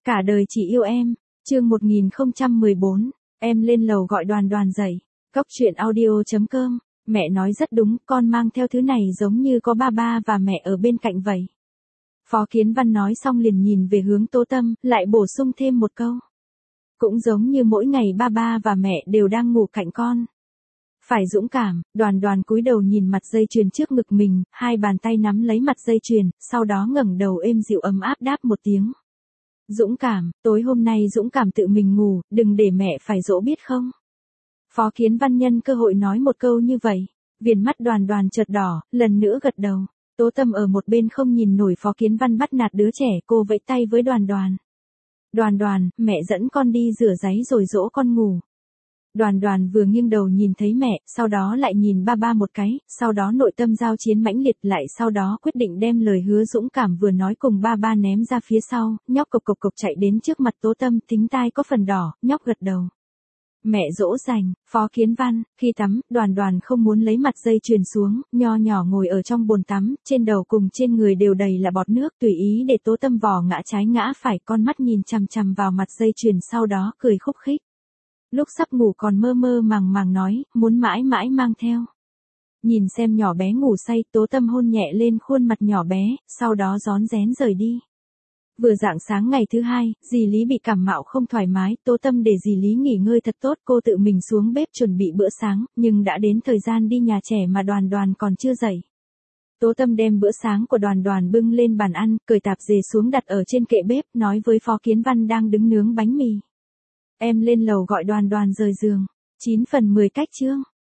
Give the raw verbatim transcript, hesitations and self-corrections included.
Cả đời chỉ yêu em, chương một nghìn không trăm mười bốn, em lên lầu gọi Đoàn Đoàn dậy. Cóc truyện audio chấm com, mẹ nói rất đúng, con mang theo thứ này giống như có ba ba và mẹ ở bên cạnh vậy. Phó Kiến Văn nói xong liền nhìn về hướng Tố Tâm, lại bổ sung thêm một câu. Cũng giống như mỗi ngày ba ba và mẹ đều đang ngủ cạnh con. Phải dũng cảm. Đoàn Đoàn cúi đầu nhìn mặt dây chuyền trước ngực mình, hai bàn tay nắm lấy mặt dây chuyền, sau đó ngẩng đầu êm dịu ấm áp đáp một tiếng. Dũng cảm, tối hôm nay dũng cảm tự mình ngủ, đừng để mẹ phải dỗ biết không? Phó Kiến Văn nhân cơ hội nói một câu như vậy. Viền mắt Đoàn Đoàn chợt đỏ, lần nữa gật đầu. Tố Tâm ở một bên không nhìn nổi Phó Kiến Văn bắt nạt đứa trẻ, cô vẫy tay với Đoàn Đoàn. Đoàn Đoàn, mẹ dẫn con đi rửa ráy rồi dỗ con ngủ. Đoàn Đoàn vừa nghiêng đầu nhìn thấy mẹ, sau đó lại nhìn ba ba một cái, sau đó nội tâm giao chiến mãnh liệt lại sau đó quyết định đem lời hứa dũng cảm vừa nói cùng ba ba ném ra phía sau, nhóc cộc cộc cộc chạy đến trước mặt Tố Tâm, thính tai có phần đỏ, nhóc gật đầu. Mẹ dỗ dành. Phó Kiến Văn, khi tắm, Đoàn Đoàn không muốn lấy mặt dây chuyền xuống, nho nhỏ ngồi ở trong bồn tắm, trên đầu cùng trên người đều đầy là bọt nước, tùy ý để Tố Tâm vò ngã trái ngã phải, con mắt nhìn chằm chằm vào mặt dây chuyền sau đó cười khúc khích. Lúc sắp ngủ còn mơ mơ màng màng nói, muốn mãi mãi mang theo. Nhìn xem nhỏ bé ngủ say, Tố Tâm hôn nhẹ lên khuôn mặt nhỏ bé, sau đó rón rén rời đi. Vừa rạng sáng ngày thứ hai, dì Lý bị cảm mạo không thoải mái, Tố Tâm để dì Lý nghỉ ngơi thật tốt, cô tự mình xuống bếp chuẩn bị bữa sáng, nhưng đã đến thời gian đi nhà trẻ mà Đoàn Đoàn còn chưa dậy. Tố Tâm đem bữa sáng của Đoàn Đoàn bưng lên bàn ăn, cởi tạp dề xuống đặt ở trên kệ bếp, nói với Phó Kiến Văn đang đứng nướng bánh mì. Em lên lầu gọi Đoàn Đoàn rời giường. chín phần mười cách chương.